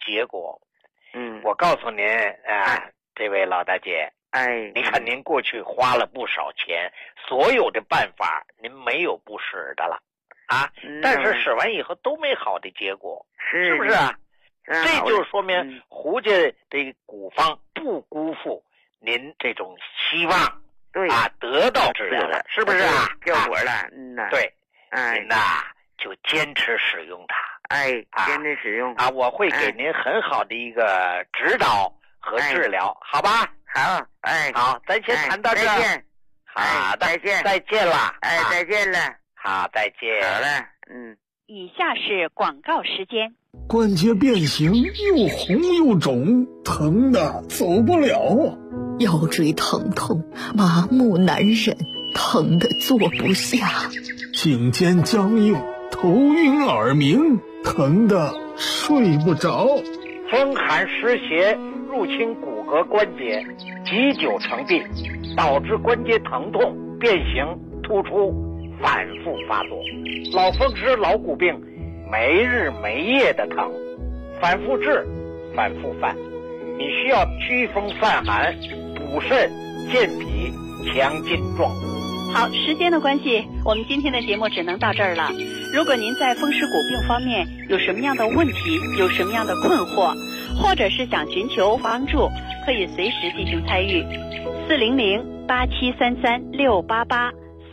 结果。我告诉您这位老大姐，你看您过去花了不少钱，所有的办法您没有不使的了但是使完以后都没好的结果，是不是啊？这就说明胡家的古方不辜负您这种希望， 对得到治疗了，是不是啊？ 结果了， 对，您就坚持使用它， 坚持使用我会给您很好的一个指导和治疗，好吧？ 好， 好，咱先谈到这儿。 再见。 好的， 再见了。 再见了。 好，再见。 好了， 以下是广告时间。 关节变形，又红又肿，疼的走不了。 腰椎疼痛，麻木难忍，疼的坐不下。 颈肩僵硬，头晕耳鸣，疼的睡不着。 风寒湿邪入侵骨骼关节，积久成病，导致关节疼痛、变形、突出，反复发作。老风湿、老骨病，没日没夜的疼，反复治，反复犯。你需要祛风散寒、补肾、健脾、强筋壮骨。 好，时间的关系，我们今天的节目只能到这儿了。如果您在风湿骨病方面有什么样的问题，有什么样的困惑，或者是想寻求帮助，可以随时进行参与。400-8733-688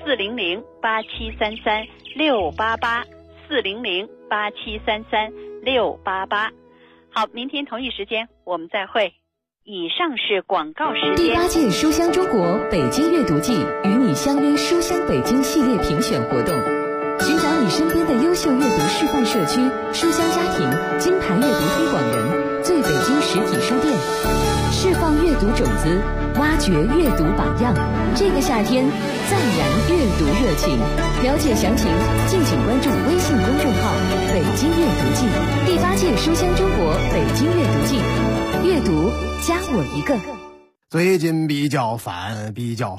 400-8733-688 400-8733-688。好，明天同一时间我们再会。以上是广告时间。 第8届书香中国北京阅读季与你相约书香北京系列评选活动，寻找你身边的优秀阅读示范社区、书香家庭、金牌阅读推广人、最北京实体书店，释放阅读种子，挖掘阅读榜样。这个夏天再燃阅读热情。了解详情，敬请关注微信公众号“北京阅读季”。第8届书香中国北京阅读季，阅读加我一个。 最近比较烦，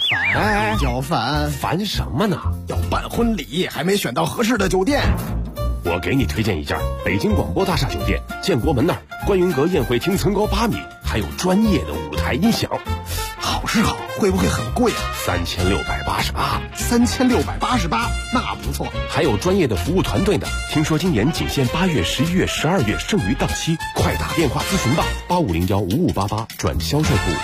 烦什么呢？ 要办婚礼，还没选到合适的酒店。 我给你推荐一家北京广播大厦酒店，建国门那儿，观云阁宴会厅层高8米，还有专业的舞台音响。 好是好，会不会很贵啊？3688，那不错。 还有专业的服务团队呢。听说今年仅限8月、11月、12月，剩余档期，快打电话咨询吧，85015588转销售部。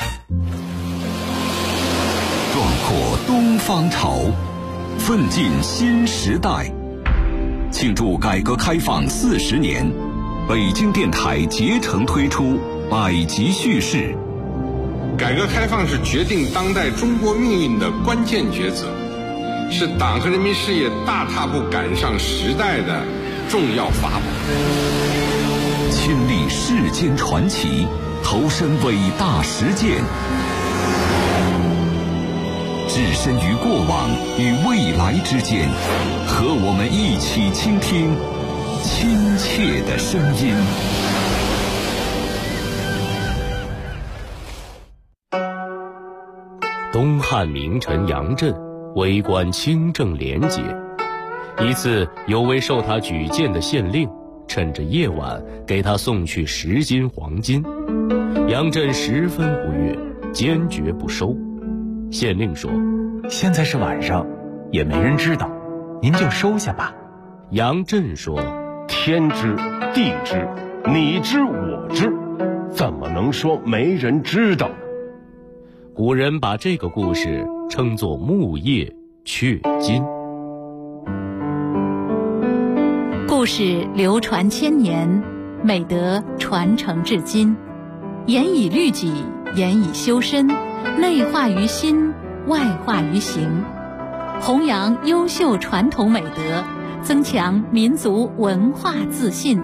壮阔东方潮，奋进新时代。庆祝改革开放40年，北京电台竭诚推出百集叙事。 改革开放是决定当代中国命运的关键抉择，是党和人民事业大踏步赶上时代的重要法宝。 亲历世间传奇，投身伟大实践，置身于过往与未来之间，和我们一起倾听亲切的声音。 东汉名臣杨震为官清正廉洁，一次有位受他举荐的县令趁着夜晚给他送去10斤黄金，杨震十分不悦，坚决不收。县令说： 现在是晚上，也没人知道，您就收下吧。 杨震说： 天知地知，你知我知，怎么能说没人知道？ 古人把这个故事称作木叶雀金。 故事流传千年，美德传承至今，严以律己，严以修身，内化于心，外化于行，弘扬优秀传统美德，增强民族文化自信。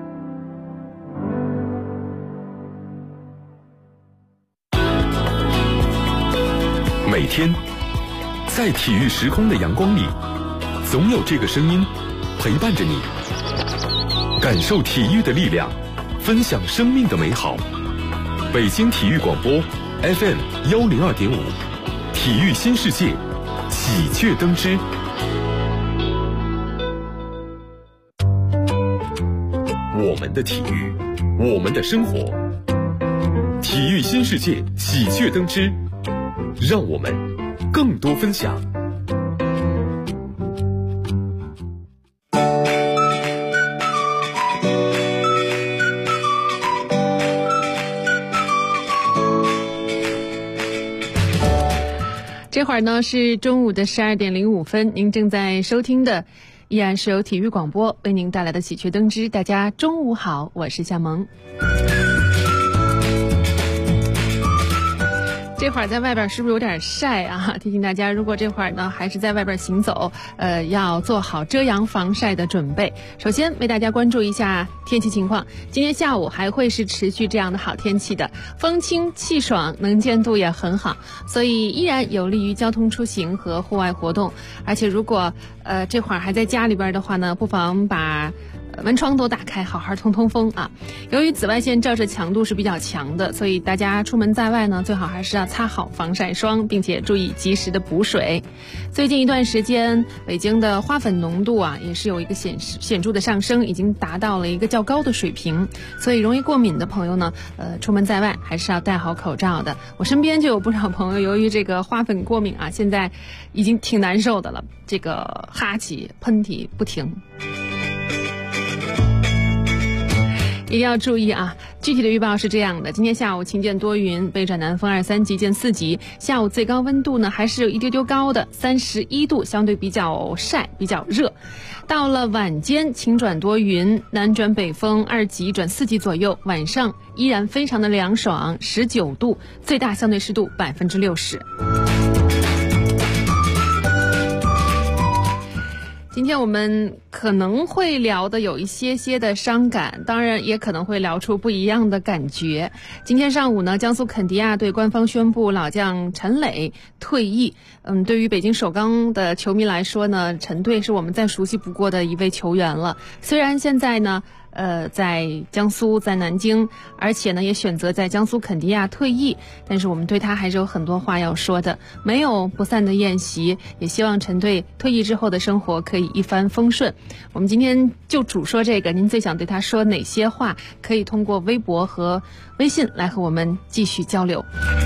每天在体育时空的阳光里，总有这个声音陪伴着你，感受体育的力量，分享生命的美好。北京体育广播 FM 102.5，体育新世界，喜鹊登枝。我们的体育我们的生活。体育新世界喜鹊登枝，让我们更多分享。 这会儿呢是中午的12:05，您正在收听的依然是由体育广播为您带来的喜鹊登枝。大家中午好，我是夏萌。这会儿在外边是不是有点晒啊？提醒大家，如果这会儿呢还是在外边行走，要做好遮阳防晒的准备。首先为大家关注一下天气情况，今天下午还会是持续这样的好天气的，风清气爽，能见度也很好，所以依然有利于交通出行和户外活动。而且如果这会儿还在家里边的话呢，不妨把门窗都打开，好好通通风啊！由于紫外线照射强度是比较强的，所以大家出门在外呢，最好还是要擦好防晒霜，并且注意及时的补水。最近一段时间，北京的花粉浓度啊，也是有一个显著的上升，已经达到了一个较高的水平。所以容易过敏的朋友呢，出门在外还是要戴好口罩的。我身边就有不少朋友由于这个花粉过敏啊，现在已经挺难受的了，这个哈气、喷嚏不停。一定要注意啊！具体的预报是这样的：今天下午晴间多云，北转南风2-3级见4级。下午最高温度呢还是有一丢丢高的31度，相对比较晒，比较热。到了晚间晴转多云，南转北风2级转4级左右，晚上依然非常的凉爽，19度，最大相对湿度60%。今天我们可能会聊的有一些的伤感，当然也可能会聊出不一样的感觉。今天上午呢，江苏肯迪亚队官方宣布老将陈磊退役。对于北京首钢的球迷来说呢，陈队是我们再熟悉不过的一位球员了。虽然现在呢在江苏，在南京，而且呢也选择在江苏肯迪亚退役，但是我们对他还是有很多话要说的。没有不散的宴席，也希望陈队退役之后的生活可以一帆风顺。我们今天就主说这个，您最想对他说哪些话？可以通过微博和微信来和我们继续交流。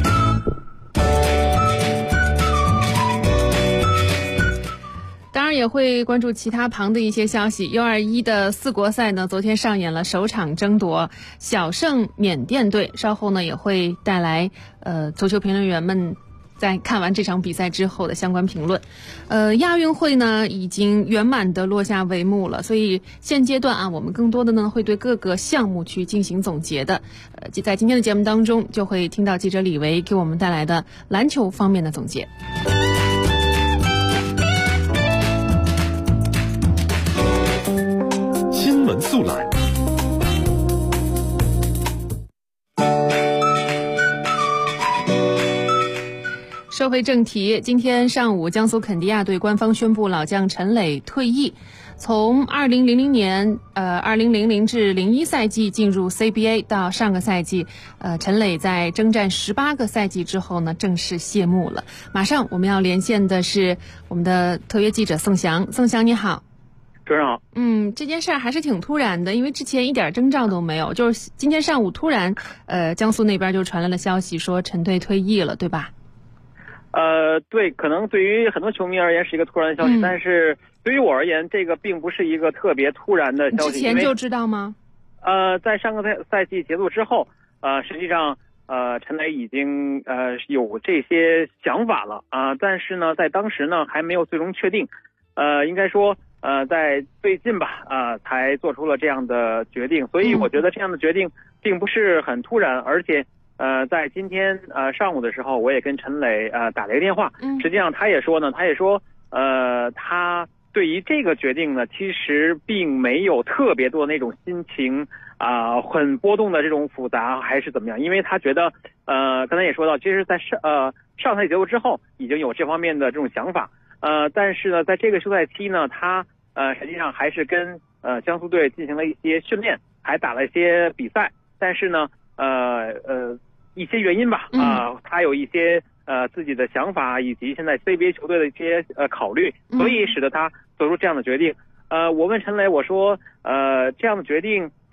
当然也会关注其他旁的一些消息。U21的4国赛呢，昨天上演了首场争夺，小胜缅甸队。稍后呢也会带来足球评论员们在看完这场比赛之后的相关评论。亚运会呢已经圆满的落下帷幕了，所以现阶段啊，我们更多的呢会对各个项目去进行总结的。在今天的节目当中，就会听到记者李维给我们带来的篮球方面的总结。 新闻速览。 说回正题，今天上午，江苏肯迪亚队官方宣布老将陈磊退役。从2000年2000至01赛季进入 CBA 到上个赛季，陈磊在征战18个赛季之后呢，正式谢幕了。马上我们要连线的是我们的特约记者宋翔。宋翔你好。 主任好。 这件事儿还是挺突然的，因为之前一点征兆都没有，就是今天上午突然江苏那边就传来了消息说陈队退役了，对吧？ 对，可能对于很多球迷而言是一个突然的消息，但是对于我而言，这个并不是一个特别突然的消息。 之前就知道吗？ 在上个赛季结束之后，实际上陈磊已经有这些想法了但是呢，在当时呢还没有最终确定。应该说在最近吧才做出了这样的决定，所以我觉得这样的决定并不是很突然，而且在今天上午的时候，我也跟陈磊打了一个电话。实际上他也说他对于这个决定呢，其实并没有特别多的那种心情很波动的这种复杂还是怎么样，因为他觉得刚才也说到，其实在上赛季结束之后已经有这方面的这种想法。但是呢，在这个休赛期呢，他实际上还是跟江苏队进行了一些训练，还打了一些比赛。但是呢，一些原因吧，他有一些自己的想法，以及现在 CBA 球队的一些考虑，所以使得他做出这样的决定。我问陈磊，我说这样的决定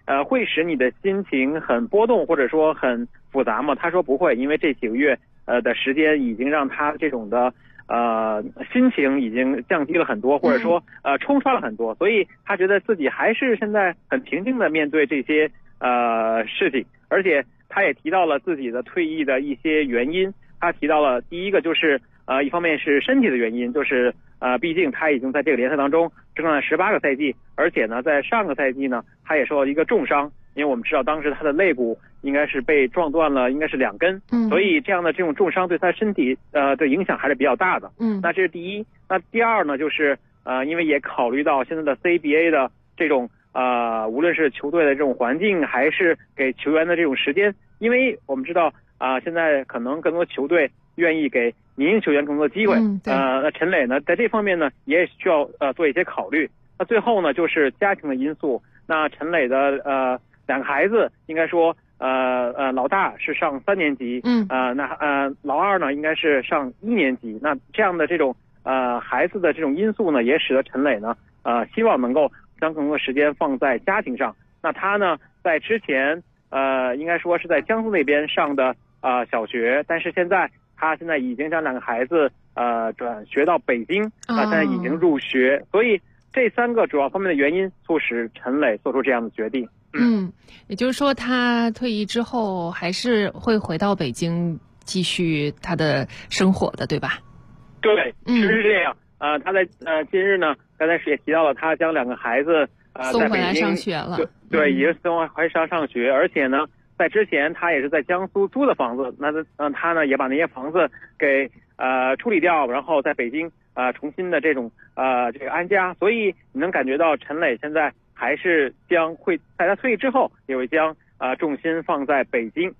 会使你的心情很波动或者说很复杂吗？他说不会，因为这几个月的时间已经让他这种的心情已经降低了很多，或者说冲刷了很多，所以他觉得自己还是现在很平静的面对这些事情，而且他也提到了自己的退役的一些原因。他提到了第一个就是一方面是身体的原因，就是毕竟他已经在这个联赛当中征战了18个赛季，而且呢在上个赛季呢他也受到一个重伤，因为我们知道当时他的肋骨应该是被撞断了，应该是2根，所以这样的这种重伤对他身体的影响还是比较大的。那这是第一。那第二呢，就是因为也考虑到现在的 CBA 的这种无论是球队的这种环境还是给球员的这种时间，因为我们知道现在可能更多球队愿意给年轻球员更多机会，那陈磊呢在这方面呢也需要做一些考虑。那最后呢就是家庭的因素。那陈磊的2个孩子应该说老大是上3年级，老二呢应该是上1年级。那这样的这种孩子的这种因素呢，也使得陈磊呢希望能够将更多时间放在家庭上。那他呢在之前应该说是在江苏那边上的小学，但是他现在已经将2个孩子转学到北京，现在已经入学，所以这3个主要方面的原因促使陈磊做出这样的决定。 也就是说他退役之后还是会回到北京继续他的生活的，对吧？ 对，是这样。他在近日呢，刚才也提到了，他将2个孩子送回来上学了。 对，已经送回上学，而且呢，在之前他也是在江苏租的房子，那他呢也把那些房子给处理掉，然后在北京重新的这种这个安家，所以你能感觉到陈磊现在还是将会在他退役之后也会将重心放在北京。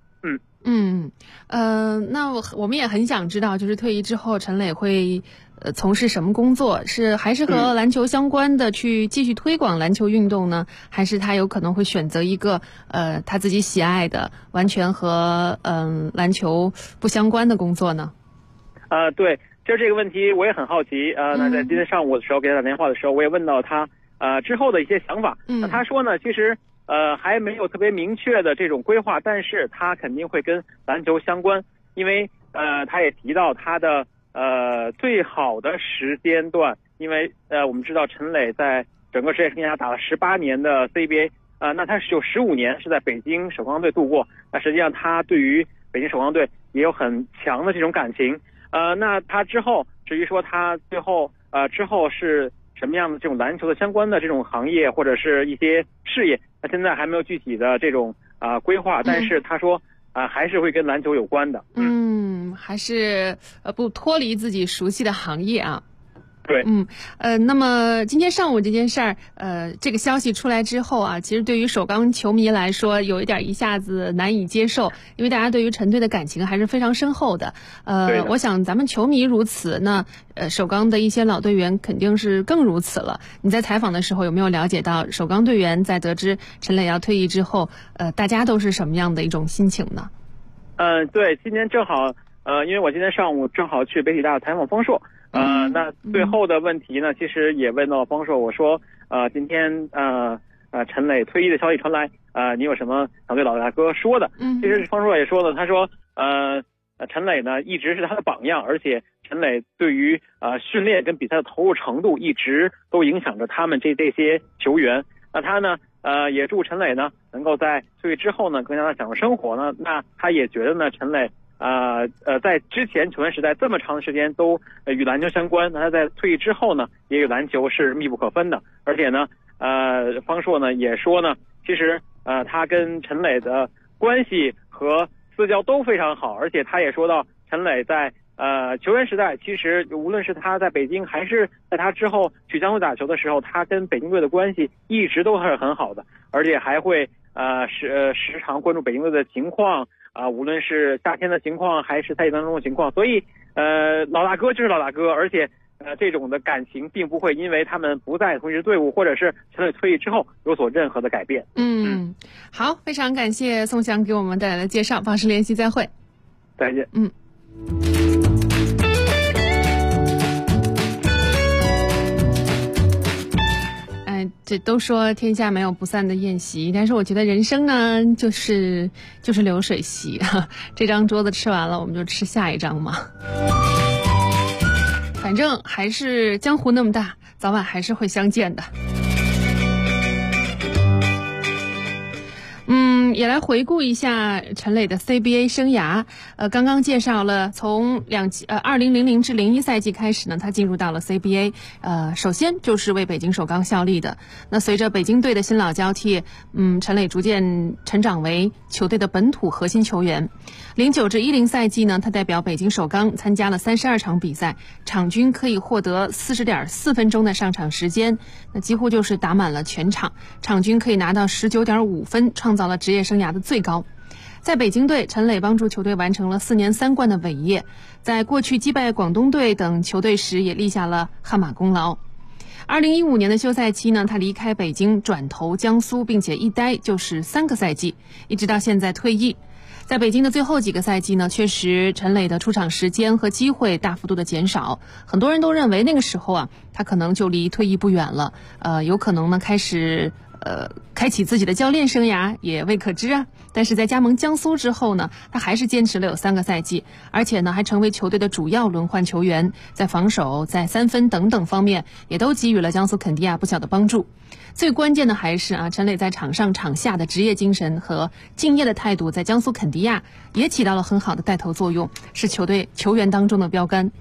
那我们也很想知道，就是退役之后陈磊会从事什么工作？还是和篮球相关的去继续推广篮球运动呢？还是他有可能会选择一个他自己喜爱的完全和篮球不相关的工作呢？ 对，就这个问题我也很好奇。那在今天上午的时候给他打电话的时候，我也问到他之后的一些想法。那他说呢，其实还没有特别明确的这种规划，但是他肯定会跟篮球相关，因为他也提到他的最好的时间段，因为我们知道陈磊在整个职业生涯打了18年的 CBA，那他是有15年是在北京首钢队度过，那实际上他对于北京首钢队也有很强的这种感情。那他之后至于说他最后之后是什么样的这种篮球的相关的这种行业或者是一些事业，那现在还没有具体的这种规划，但是他说还是会跟篮球有关的。 还是不脱离自己熟悉的行业啊。 对， 那么今天上午这件事儿，这个消息出来之后啊，其实对于首钢球迷来说，有一下子难以接受，因为大家对于陈队的感情还是非常深厚的。我想咱们球迷如此，那首钢的一些老队员肯定是更如此了。你在采访的时候有没有了解到首钢队员在得知陈磊要退役之后，大家都是什么样的一种心情呢？ 对，今天正好因为我今天上午正好去北体大采访方硕。那最后的问题呢，其实也问到方硕，我说今天陈磊退役的消息传来，你有什么想对老大哥说的？其实方硕也说了，他说陈磊呢一直是他的榜样，而且陈磊对于训练跟比赛的投入程度一直都影响着他们这些球员。那他呢也祝陈磊呢能够在退役之后呢更加的享受生活呢。那他也觉得呢陈磊在之前球员时代这么长的时间都与篮球相关，那他在退役之后呢也与篮球是密不可分的。而且呢方硕呢也说呢，其实他跟陈磊的关系和私交都非常好，而且他也说到陈磊在球员时代，其实无论是他在北京还是在他之后去江苏打球的时候，他跟北京队的关系一直都是很好的，而且还会时常关注北京队的情况无论是夏天的情况还是赛季当中的情况。所以老大哥就是老大哥，而且这种的感情并不会因为他们不在同一支队伍或者是陈磊退役之后有所任何的改变。 好，非常感谢宋翔给我们带来的介绍，保持联系，再会。 再见。 这都说天下没有不散的宴席，但是我觉得人生呢，就是流水席这张桌子吃完了，我们就吃下一张嘛。反正还是江湖那么大，早晚还是会相见的。也来回顾一下陈磊的 CBA 生涯。刚刚介绍了从2000至01赛季开始呢，他进入到了 CBA。首先就是为北京首钢效力的。那随着北京队的新老交替，陈磊逐渐成长为球队的本土核心球员。09至10赛季呢，他代表北京首钢参加了32场比赛，场均可以获得40.4分钟的上场时间，那几乎就是打满了全场，场均可以拿到19.5分，创造了职业生涯的最高。在北京队，陈磊帮助球队完成了4年3冠的伟业，在过去击败广东队等球队时也立下了汗马功劳。2015年的休赛期呢，他离开北京转投江苏，并且一待就是3个赛季，一直到现在退役。在北京的最后几个赛季呢，确实陈磊的出场时间和机会大幅度的减少，很多人都认为那个时候啊，他可能就离退役不远了，有可能呢开启自己的教练生涯也未可知啊。但是在加盟江苏之后呢，他还是坚持了有3个赛季，而且呢还成为球队的主要轮换球员，在防守、在3分等等方面也都给予了江苏肯迪亚不小的帮助。最关键的还是陈磊在场上场下的职业精神和敬业的态度，在江苏肯迪亚也起到了很好的带头作用，是球员当中的标杆。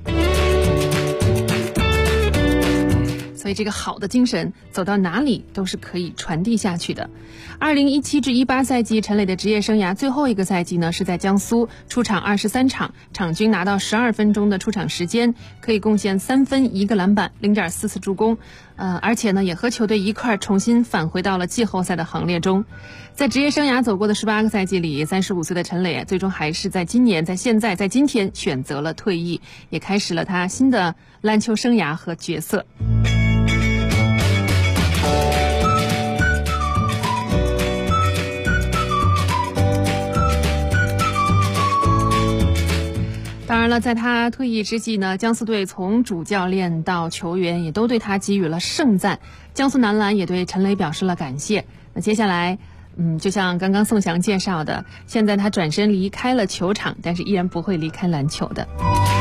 所以这个好的精神走到哪里都是可以传递下去的。2017至18赛季，陈磊的职业生涯最后一个赛季呢，是在江苏出场23场，场均拿到12分钟的出场时间，可以贡献3分1个篮板 0.4 次助攻，而且呢也和球队一块重新返回到了季后赛的行列中。在职业生涯走过的18个赛季里，35岁的陈磊最终还是在今年、在今天选择了退役，也开始了他新的篮球生涯和角色。当然了，在他退役之际呢，江苏队从主教练到球员也都对他给予了盛赞，江苏男篮也对陈磊表示了感谢。那接下来就像刚刚宋翔介绍的，现在他转身离开了球场，但是依然不会离开篮球的。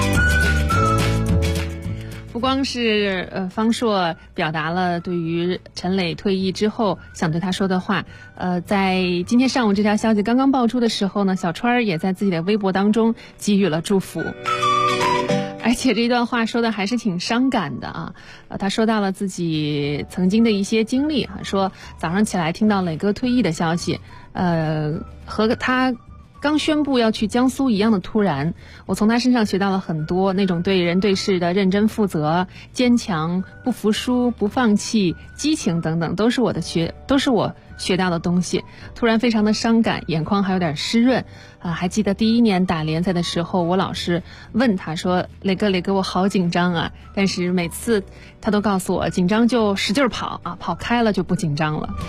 不光是方硕表达了对于陈磊退役之后想对他说的话，在今天上午这条消息刚刚爆出的时候呢，小川也在自己的微博当中给予了祝福，而且这段话说的还是挺伤感的啊。他说到了自己曾经的一些经历说早上起来听到磊哥退役的消息，和他刚宣布要去江苏一样的突然，我从他身上学到了很多，那种对人对事的认真负责、坚强、不服输、不放弃、激情等等，都是我学到的东西。突然非常的伤感，眼眶还有点湿润还记得第1年打联赛的时候，我老是问他说磊哥我好紧张啊，但是每次他都告诉我紧张就使劲跑跑开了就不紧张了。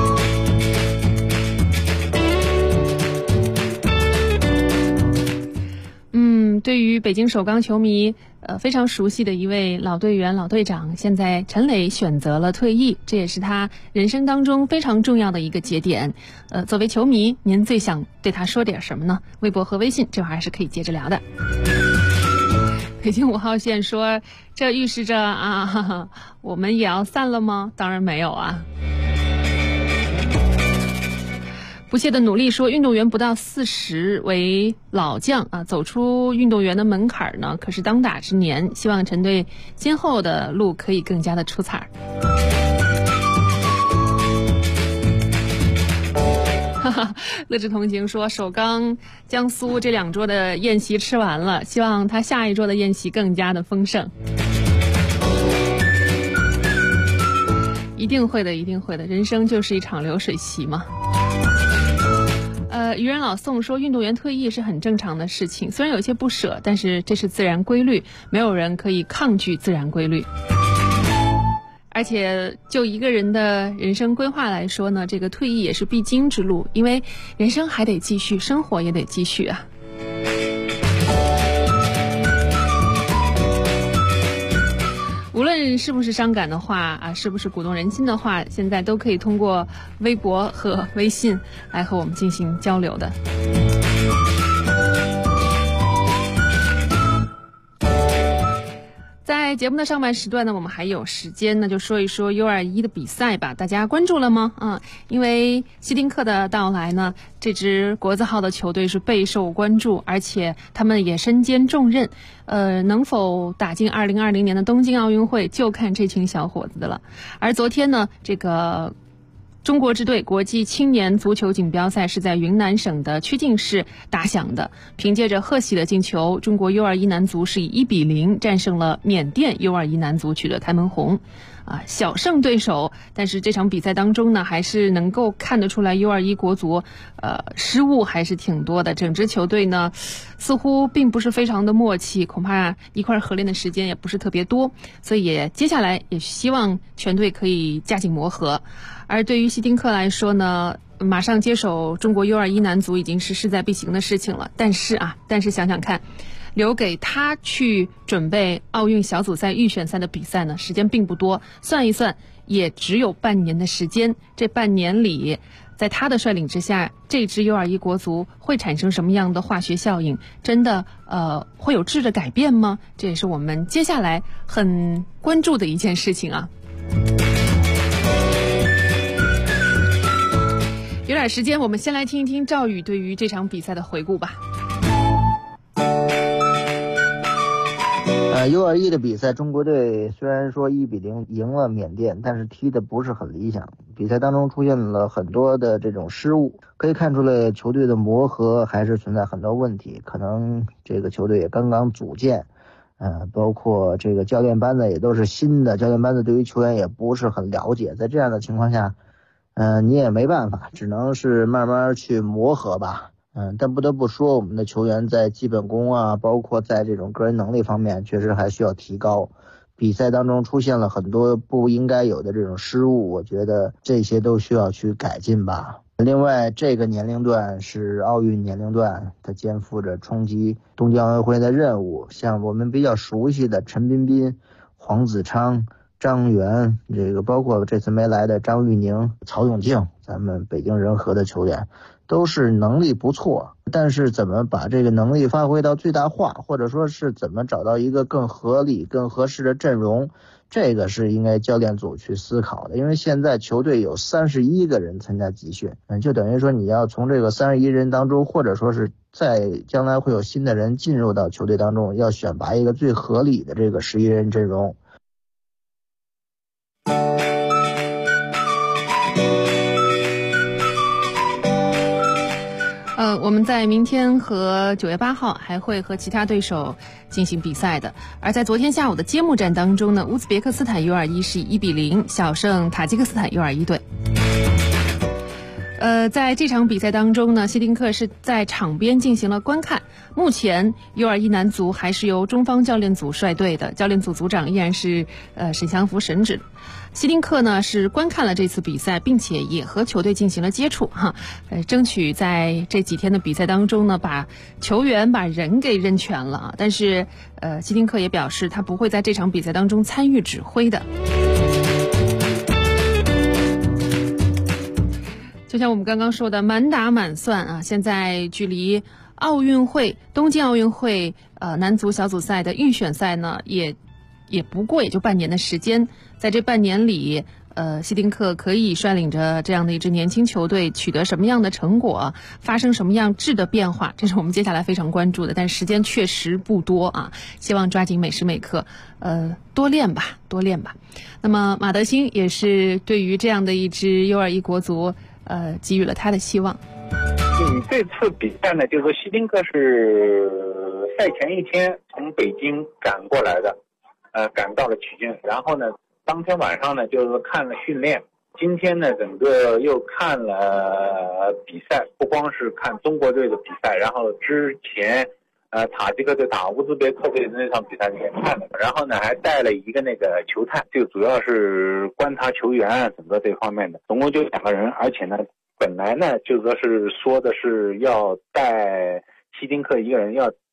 对于北京首钢球迷非常熟悉的一位老队员、老队长，现在陈磊选择了退役，这也是他人生当中非常重要的一个节点。作为球迷，您最想对他说点什么呢？微博和微信这会儿还是可以接着聊的。北京5号线说，这预示着我们也要散了吗？当然没有啊。不懈的努力说，运动员不到40为老将走出运动员的门槛呢，可是当打之年，希望陈队今后的路可以更加的出彩。乐之同行说，首钢江苏这2桌的宴席吃完了，希望他下一桌的宴席更加的丰盛。一定会的，一定会的，人生就是一场流水席嘛。渔人老宋说，运动员退役是很正常的事情，虽然有些不舍，但是这是自然规律，没有人可以抗拒自然规律。而且就一个人的人生规划来说呢，这个退役也是必经之路，因为人生还得继续，生活也得继续啊。 无论是不是伤感的话啊，是不是鼓动人心的话，现在都可以通过微博和微信来和我们进行交流的。在节目的上半时段呢，我们还有时间呢，就说一说 U21 的比赛吧。大家关注了吗？因为希丁克的到来呢，这支国字号的球队是备受关注，而且他们也身兼重任。能否打进2020年的东京奥运会，就看这群小伙子的了。而昨天呢，这个中国支队国际青年足球锦标赛是在云南省的曲靖市打响的。凭借着贺喜的进球，中国 U21 男足是以1-0战胜了缅甸 U21 男足，取得开门红。小胜对手，但是这场比赛当中呢，还是能够看得出来 U21 国足失误还是挺多的。整支球队呢，似乎并不是非常的默契，恐怕一块合练的时间也不是特别多，所以接下来也希望全队可以加紧磨合。而对于希丁克来说呢，马上接手中国 U21 男足已经是势在必行的事情了。但是想想看，留给他去准备奥运小组赛预选赛的比赛呢，时间并不多，算一算也只有半年的时间。这半年里，在他的率领之下，这支 U21 国足会产生什么样的化学效应？真的会有质的改变吗？这也是我们接下来很关注的一件事情啊。有点时间，我们先来听一听赵宇对于这场比赛的回顾吧。 U21 的比赛，中国队虽然说1-0赢了缅甸，但是踢的不是很理想。比赛当中出现了很多的这种失误，可以看出来球队的磨合还是存在很多问题。可能这个球队也刚刚组建，包括这个教练班子也都是新的，教练班子对于球员也不是很了解。在这样的情况下，你也没办法，只能是慢慢去磨合吧。但不得不说，我们的球员在基本功啊，包括在这种个人能力方面，确实还需要提高。比赛当中出现了很多不应该有的这种失误，我觉得这些都需要去改进吧。另外，这个年龄段是奥运年龄段，它肩负着冲击东京奥运会的任务。像我们比较熟悉的陈彬彬、黄子昌、张元，这个包括这次没来的张玉宁、曹永静，咱们北京人和的球员，都是能力不错，但是怎么把这个能力发挥到最大化，或者说是怎么找到一个更合理、更合适的阵容，这个是应该教练组去思考的。因为现在球队有31个人参加集训，就等于说你要从这个31人当中，或者说是在将来会有新的人进入到球队当中，要选拔一个最合理的这个11人阵容。 我们在明天和9月8号还会和其他对手进行比赛的。而在昨天下午的揭幕战当中呢，乌兹别克斯坦 U21 是以1-0小胜塔吉克斯坦 U21 队。在这场比赛当中呢，希丁克是在场边进行了观看。目前 U21 男足还是由中方教练组率队的，教练组组长依然是沈祥福沈指。希丁克呢是观看了这次比赛，并且也和球队进行了接触争取在这几天的比赛当中呢，把球员把人给认全了啊。但是希丁克也表示，他不会在这场比赛当中参与指挥的。就像我们刚刚说的，满打满算啊，现在距离奥运会东京奥运会男足小组赛的预选赛呢，也不过也就半年的时间。在这半年里，希丁克可以率领着这样的一支年轻球队取得什么样的成果，发生什么样质的变化，这是我们接下来非常关注的。但时间确实不多啊，希望抓紧每时每刻，多练吧。那么马德兴也是对于这样的一支 U21 国足给予了他的希望。 这次比赛呢，就是说希丁克是赛前一天从北京赶过来的，赶到了曲靖，然后呢，当天晚上呢就是看了训练，今天呢整个又看了比赛，不光是看中国队的比赛，然后之前塔吉克队打乌兹别克队的那场比赛也看了，然后呢还带了一个那个球探，就主要是观察球员整个这方面的，总共就2个人，而且呢本来呢就是说的是要带希丁克一个人，要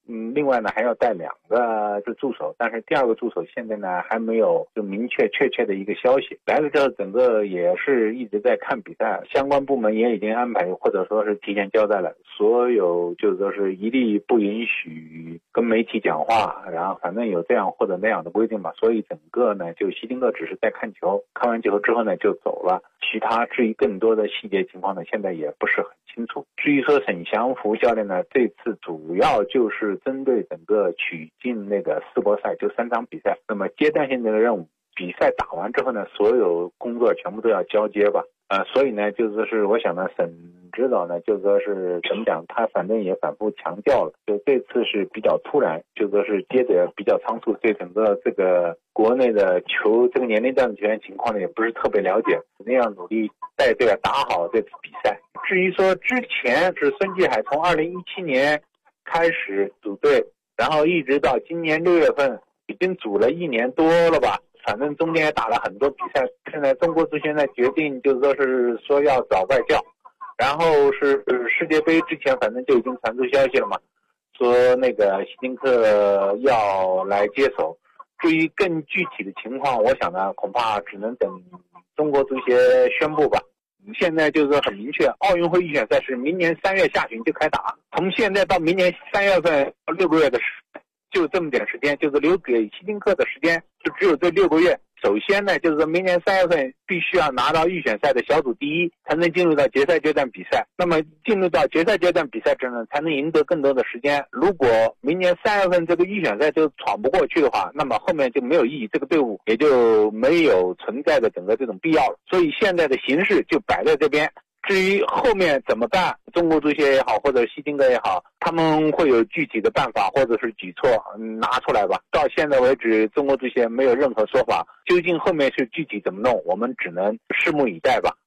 另外呢还要带2个助手，但是第2个助手现在呢还没有就明确的一个消息。来了之后整个也是一直在看比赛，相关部门也已经安排或者说是提前交代了，所有就是说是一律不允许跟媒体讲话，然后反正有这样或者那样的规定吧。所以整个呢就希丁克只是在看球，看完球之后呢就走了，其他至于更多的细节情况呢现在也不是很清楚。至于说沈祥福教练呢，这次主要就是针对整个取进那个世博赛，就3场比赛，那么阶段性的任务，比赛打完之后呢，所有工作全部都要交接吧。所以呢，就是我想呢，沈指导呢，就说是怎么讲，他反正也反复强调了，就这次是比较突然，就说是接着比较仓促，对整个这个国内的这个年龄段的球员情况呢，也不是特别了解，那样努力带队打好这次比赛。至于说之前是孙继海从2017年开始组队，然后一直到今年6月份，已经组了1年多了吧。反正中间也打了很多比赛，现在中国足协呢决定就是说要找外教，然后是世界杯之前反正就已经传出消息了嘛，说那个希丁克要来接手。至于更具体的情况，我想呢恐怕只能等中国足协宣布吧。现在就是说很明确，奥运会预选赛是明年3月下旬就开打，从现在到明年3月份6个月的时间，就这么点时间，就是留给希丁克的时间就只有这6个月。首先呢，就是说明年3月份必须要拿到预选赛的小组第1，才能进入到决赛阶段比赛。那么进入到决赛阶段比赛之后呢，才能赢得更多的时间。如果明年3月份这个预选赛就闯不过去的话，那么后面就没有意义，这个队伍也就没有存在的整个这种必要了。所以现在的形势就摆在这边。至于后面怎么办，中国足协也好，或者希丁克也好，他们会有具体的办法或者是举措拿出来吧。到现在为止，中国足协没有任何说法，究竟后面是具体怎么弄，我们只能拭目以待吧。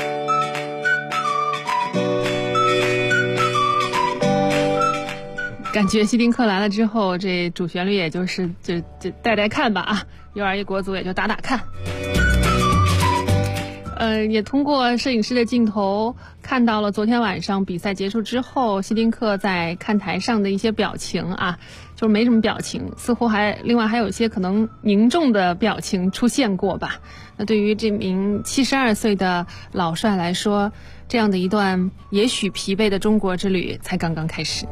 感觉希丁克来了之后，这主旋律也就是就带看吧啊，U21国足也就打看。也通过摄影师的镜头看到了昨天晚上比赛结束之后，希丁克在看台上的一些表情啊，就是没什么表情，似乎另外还有一些可能凝重的表情出现过吧。那对于这名72岁的老帅来说，这样的一段也许疲惫的中国之旅才刚刚开始。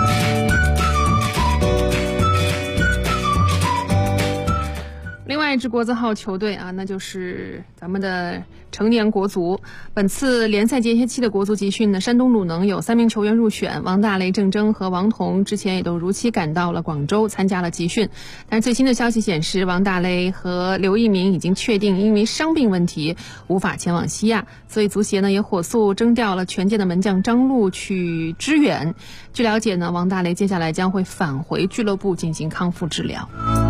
另外一支国字号球队啊，那就是咱们的成年国足。本次联赛间歇期的国足集训呢，山东鲁能有3名球员入选，王大雷、郑铮和王彤之前也都如期赶到了广州参加了集训。但是最新的消息显示，王大雷和刘一鸣已经确定因为伤病问题无法前往西亚，所以足协呢也火速征调了权健的门将张路去支援。据了解呢，王大雷接下来将会返回俱乐部进行康复治疗。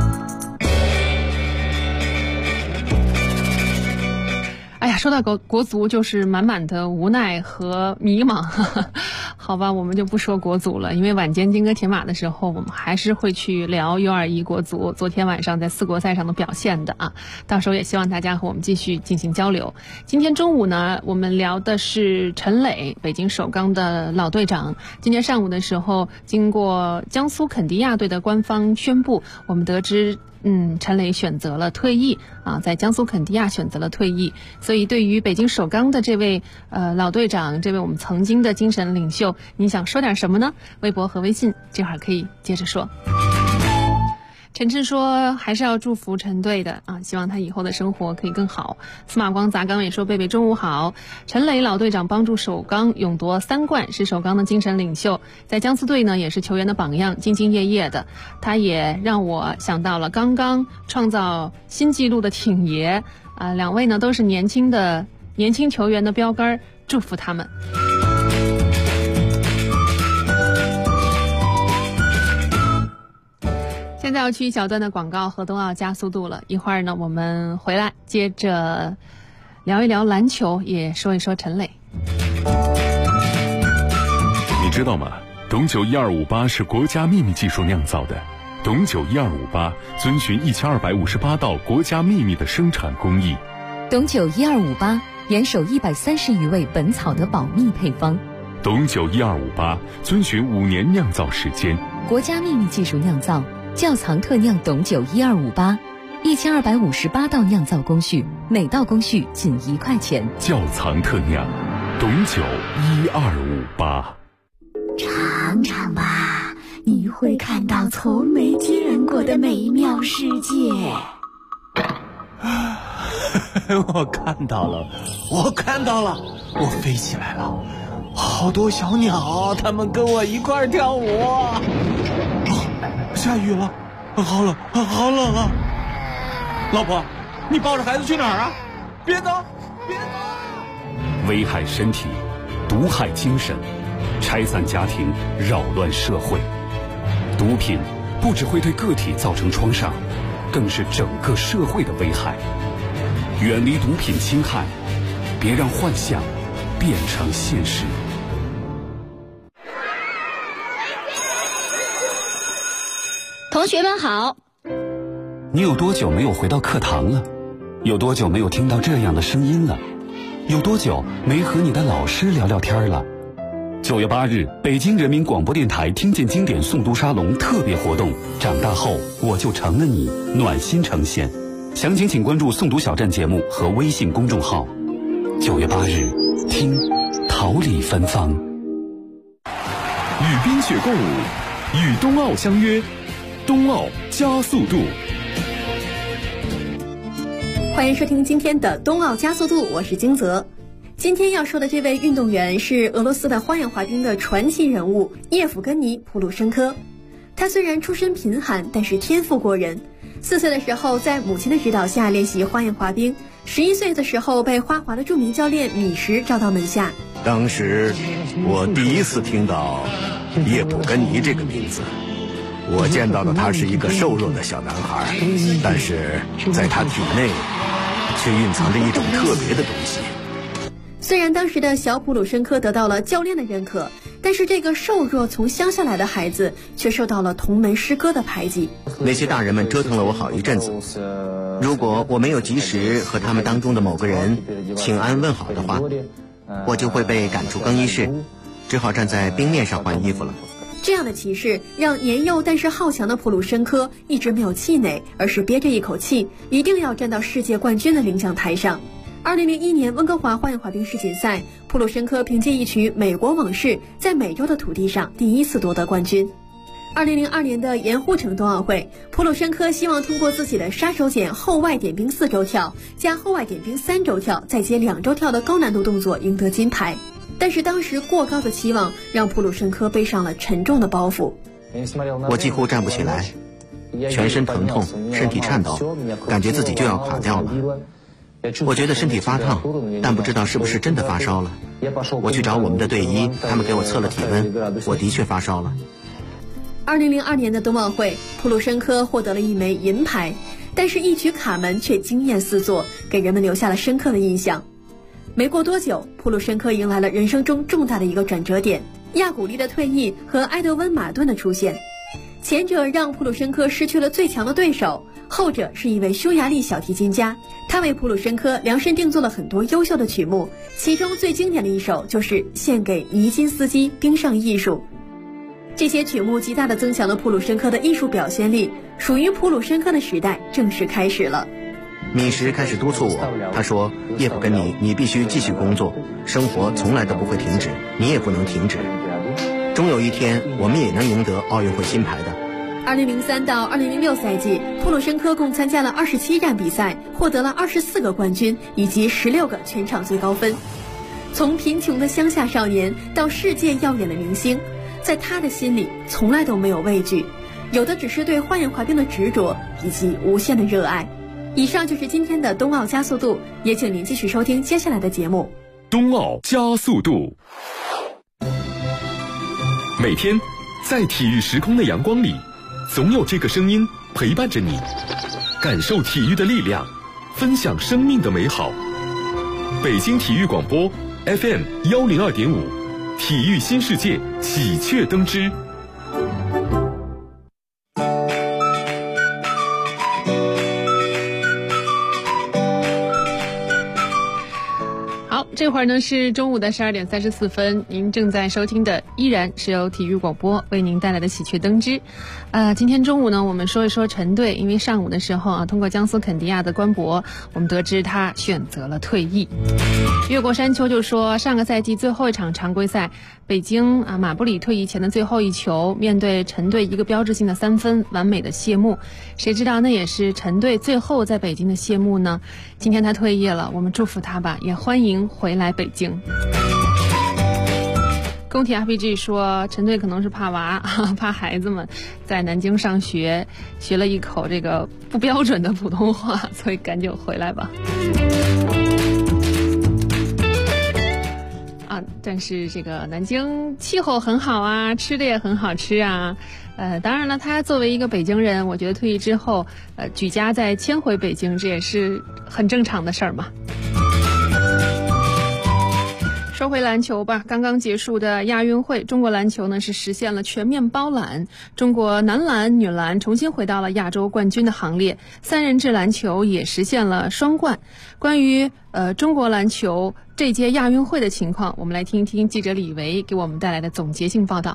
哎呀，说到国足就是满满的无奈和迷茫，好吧，我们就不说国足了，因为晚间金戈铁马的时候，我们还是会去聊U21国足昨天晚上在4国赛上的表现的啊，到时候也希望大家和我们继续进行交流。今天中午呢，我们聊的是陈磊，北京首钢的老队长。今天上午的时候，经过江苏肯迪亚队的官方宣布，我们得知陈磊选择了退役啊，在江苏肯迪亚选择了退役，所以对于北京首钢的这位老队长，这位我们曾经的精神领袖，你想说点什么呢？微博和微信这会儿可以接着说。陈志说还是要祝福陈队的啊，希望他以后的生活可以更好。司马光砸缸也说贝贝中午好，陈磊老队长帮助首钢勇夺3冠，是首钢的精神领袖，在江苏队呢也是球员的榜样，兢兢业业的。他也让我想到了刚刚创造新纪录的挺爷啊，2位呢都是年轻球员的标杆，祝福他们。现在要去一小段的广告，和都要加速度了。一会儿呢，我们回来接着聊一聊篮球，也说一说陈磊。 你知道吗？董酒1258是国家秘密技术酿造的。董酒1258遵循1258道国家秘密的生产工艺。 董酒1258严守130余味本草的保密配方。 董酒1258遵循5年酿造时间， 国家秘密技术酿造，窖藏特酿董酒1258，1258道酿造工序，每道工序仅1块钱。 窖藏特酿董酒1258。 尝尝吧，你会看到从没见过的美妙世界。 我看到了，我飞起来了，好多小鸟，它们跟我一块儿跳舞。下雨了，好冷啊！老婆，你抱着孩子去哪儿啊？别走！ 危害身体，毒害精神，拆散家庭，扰乱社会。毒品不只会对个体造成创伤，更是整个社会的危害。远离毒品侵害，别让幻想变成现实。 同学们好。 你有多久没有回到课堂了？有多久没有听到这样的声音了？有多久没和你的老师聊聊天了？9月8日，北京人民广播电台听见经典诵读沙龙特别活动，长大后我就成了你，暖心呈现。详情请关注诵读小站节目和微信公众号。9月8日，听桃李芬芳。 与冰雪共舞，与冬奥相约，冬奥加速度。 欢迎收听今天的冬奥加速度，我是金泽。今天要说的这位运动员是俄罗斯的花样滑冰的传奇人物叶夫根尼·普鲁申科。他虽然出身贫寒，但是天赋过人。4岁的时候在母亲的指导下练习花样滑冰，11岁的时候被花滑的著名教练米什招到门下。 当时我第一次听到叶普根尼这个名字，我见到的他是一个瘦弱的小男孩，但是在他体内却蕴藏着一种特别的东西。 虽然当时的小普鲁申科得到了教练的认可，但是这个瘦弱从乡下来的孩子却受到了同门师哥的排挤。 那些大人们折腾了我好一阵子，如果我没有及时和他们当中的某个人请安问好的话，我就会被赶出更衣室，只好站在冰面上换衣服了。 这样的歧视让年幼但是好强的普鲁申科一直没有气馁，而是憋着一口气，一定要站到世界冠军的领奖台上。2001年温哥华花样滑冰世锦赛，普鲁申科凭借一曲《美国往事》在美洲的土地上第一次夺得冠军。2002年的盐湖城冬奥会，普鲁申科希望通过自己的杀手锏后外点冰4周跳加后外点冰3周跳再接2周跳的高难度动作赢得金牌，但是当时过高的期望让普鲁申科背上了沉重的包袱。 我几乎站不起来，全身疼痛，身体颤抖，感觉自己就要垮掉了。我觉得身体发烫，但不知道是不是真的发烧了。我去找我们的队医，他们给我测了体温，我的确发烧了。 2002年的冬奥会，普鲁申科获得了1枚银牌，但是一曲卡门却惊艳四座，给人们留下了深刻的印象。没过多久，普鲁申科迎来了人生中重大的一个转折点，亚古丽的退役和埃德温·马顿的出现。前者让普鲁申科失去了最强的对手，后者是一位匈牙利小提琴家，他为普鲁申科量身定做了很多优秀的曲目，其中最经典的一首就是献给尼金斯基冰上艺术。这些曲目极大地增强了普鲁申科的艺术表现力，属于普鲁申科的时代正式开始了。 米什开始督促我，他说：叶普根尼，你必须继续工作，生活从来都不会停止，你也不能停止，终有一天我们也能赢得奥运会金牌的。 2003到2006赛季，普鲁申科共参加了27站比赛，获得了24个冠军以及16个全场最高分。从贫穷的乡下少年到世界耀眼的明星，在他的心里从来都没有畏惧，有的只是对花样滑冰的执着以及无限的热爱。以上就是今天的冬奥加速度，也请您继续收听接下来的节目。 冬奥加速度，每天在体育时空的阳光里，总有这个声音陪伴着你，感受体育的力量，分享生命的美好。北京体育广播 FM102.5，体育新世界喜鹊登枝。 这会儿呢是中午的12点34分，您正在收听的依然是由体育广播为您带来的喜鹊登枝。今天中午呢，我们说一说陈队，因为上午的时候通过江苏肯迪亚的官博，我们得知他选择了退役。越过山丘就说，上个赛季最后一场常规赛，北京马布里退役前的最后一球，面对陈队一个标志性的3分，完美的谢幕。谁知道那也是陈队最后在北京的谢幕呢？今天他退役了，我们祝福他吧，也欢迎回来北京。工体 RPG 说，陈队可能是怕娃，怕孩子们在南京上学，学了一口这个不标准的普通话，所以赶紧回来吧。但是这个南京气候很好啊，吃的也很好吃啊。当然了，他作为一个北京人，我觉得退役之后，举家再迁回北京，这也是很正常的事儿嘛。说回篮球吧，刚刚结束的亚运会，中国篮球呢是实现了全面包揽，中国男篮、女篮重新回到了亚洲冠军的行列，3人制篮球也实现了双冠。关于中国篮球这届亚运会的情况，我们来听一听记者李维给我们带来的总结性报道。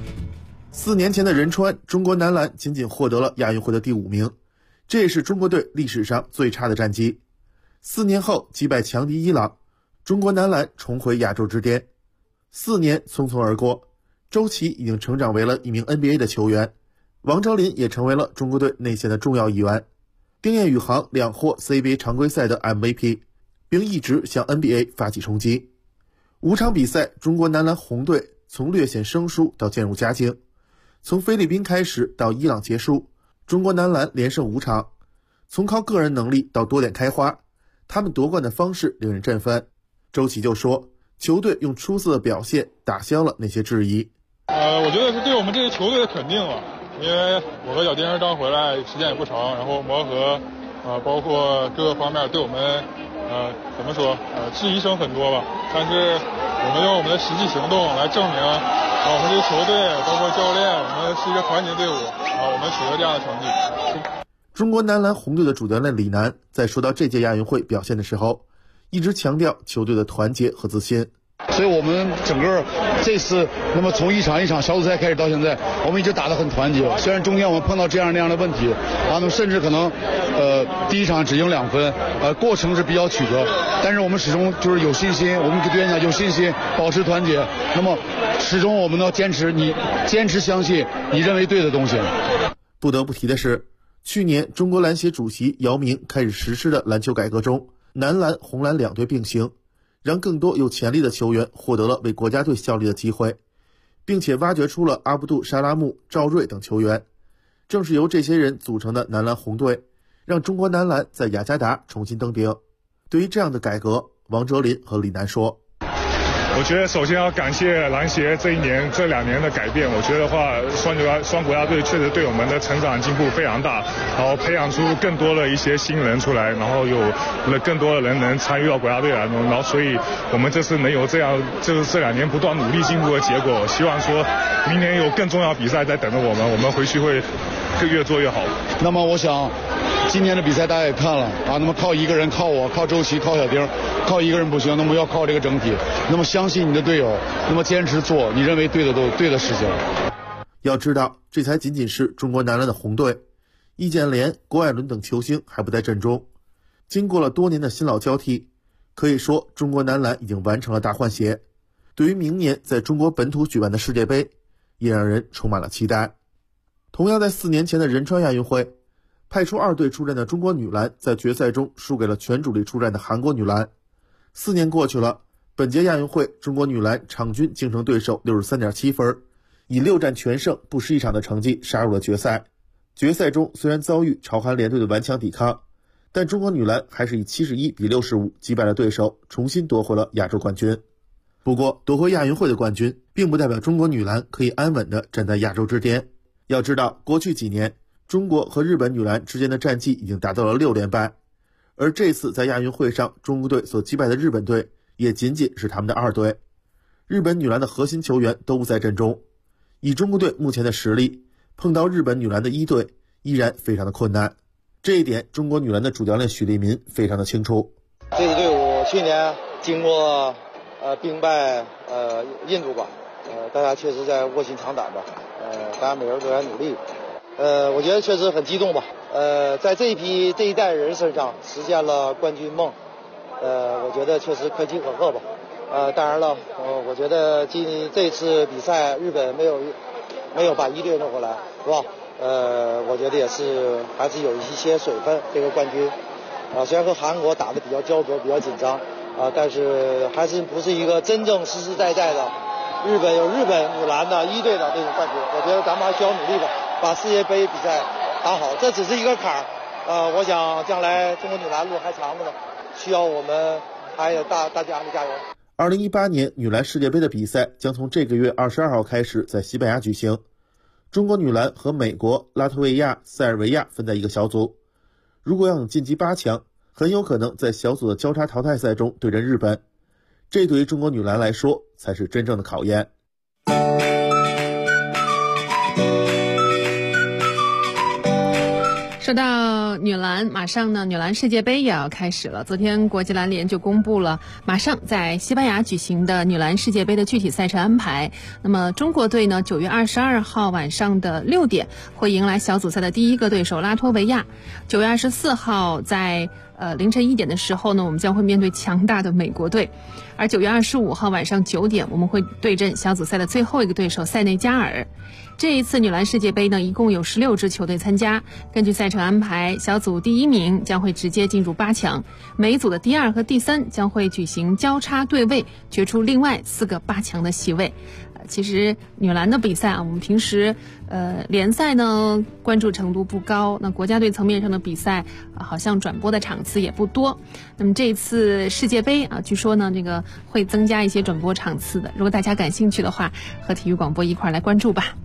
4年前的仁川，中国男篮仅仅获得了亚运会的第5名，这也是中国队历史上最差的战绩。4年后击败强敌伊朗，中国男篮重回亚洲之巅。4年匆匆而过，周琦已经成长为了一名 NBA 的球员，王哲林也成为了中国队内线的重要一员。丁彦雨航2获 CBA 常规赛的 MVP， 并一直向 NBA 发起冲击。5场比赛，中国男篮红队从略显生疏到渐入佳境，从菲律宾开始到伊朗结束，中国男篮连胜5场，从靠个人能力到多点开花，他们夺冠的方式令人振奋。周琦就说，球队用出色的表现打消了那些质疑。 我觉得是对我们这支球队的肯定了，因为我和小丁刚回来时间也不长，然后磨合包括各个方面对我们怎么说质疑声很多吧，但是我们用我们的实际行动来证明我们这个球队包括教练，我们是一个团结队伍我们取得这样的成绩。 中国男篮红队的主教练李楠在说到这届亚运会表现的时候，一直强调球队的团结和自信。 所以我们整个这次那么从一场一场小组赛开始到现在，我们一直打得很团结，虽然中间我们碰到这样那样的问题那么甚至可能第一场只赢2分过程是比较曲折，但是我们始终就是有信心，我们给队员讲有信心，保持团结，那么始终我们要坚持相信你认为对的东西。 不得不提的是，去年中国篮协主席姚明开始实施的篮球改革中，男篮、红蓝2队并行，让更多有潜力的球员获得了为国家队效力的机会，并且挖掘出了阿卜杜沙拉木、赵睿等球员。正是由这些人组成的男篮红队，让中国男篮在雅加达重新登顶。对于这样的改革，王哲林和李楠说， 我觉得首先要感谢篮协这2年的改变，我觉得话双国家队确实对我们的成长进步非常大，然后培养出更多的一些新人出来，然后有了更多的人能参与到国家队来，然后所以我们这次能有这样就是这2年不断努力进步的结果。希望说明年有更重要比赛在等着我们回去会越做越好。 那么我想今年的比赛大家也看了那么靠一个人，靠我，靠周琦，靠小丁，靠一个人不行，那么要靠这个整体，那么相信你的队友，那么坚持做你认为对的事情。 要知道，这才仅仅是中国男篮的红队，易建联、郭艾伦等球星还不在阵中。经过了多年的新老交替，可以说中国男篮已经完成了大换血。对于明年在中国本土举办的世界杯，也让人充满了期待。同样在4年前的仁川亚运会，派出2队出战的中国女篮在决赛中输给了全主力出战的韩国女篮。4年过去了，本届亚运会中国女篮场均净胜对手 63.7 分，以6战全胜不失1场的成绩杀入了决赛。决赛中虽然遭遇朝韩联队的顽强抵抗，但中国女篮还是以71比65击败了对手，重新夺回了亚洲冠军。不过夺回亚运会的冠军并不代表中国女篮可以安稳地站在亚洲之巅。要知道，过去几年中国和日本女篮之间的战绩已经达到了6连败，而这次在亚运会上中国队所击败的日本队也仅仅是他们的2队。日本女篮的核心球员都不在阵中，以中国队目前的实力，碰到日本女篮的1队依然非常的困难。这一点中国女篮的主教练许利民非常的清楚。 这支队伍去年经过兵败印度吧，大家确实在卧薪尝胆吧，大家每个人都在努力。我觉得确实很激动吧。在这一代人身上实现了冠军梦，我觉得确实可喜可贺吧。当然了，我觉得这次比赛日本没有把1队弄回来，是吧？我觉得也是还是有一些水分这个冠军。虽然和韩国打得比较焦灼，比较紧张，但是还是不是一个真正实实在在的日本女篮的1队的那种冠军。我觉得咱们还需要努力吧，把世界杯比赛打好，这只是一个坎儿。我想将来中国女篮路还长着呢，需要我们还有大家的加油。 2018年女篮世界杯的比赛将从这个月22号开始在西班牙举行。中国女篮和美国、拉脱维亚、塞尔维亚分在一个小组。如果要想晋级8强，很有可能在小组的交叉淘汰赛中对阵日本。这对于中国女篮来说才是真正的考验。 说到女篮，马上呢，女篮世界杯也要开始了。昨天国际篮联就公布了马上在西班牙举行的女篮世界杯的具体赛程安排。那么中国队呢，9月22号晚上的6点会迎来小组赛的第一个对手拉脱维亚。9月24号在凌晨1点的时候呢，我们将会面对强大的美国队。而9月25号晚上9点，我们会对阵小组赛的最后一个对手塞内加尔。这一次女篮世界杯呢，一共有16支球队参加。根据赛程安排，小组第1名将会直接进入8强，每组的第2和第3将会举行交叉对位，决出另外4个8强的席位。其实女篮的比赛啊，我们平时联赛呢关注程度不高，那国家队层面上的比赛好像转播的场次也不多。那么这一次世界杯啊，据说呢这个会增加一些转播场次的。如果大家感兴趣的话，和体育广播一块来关注吧。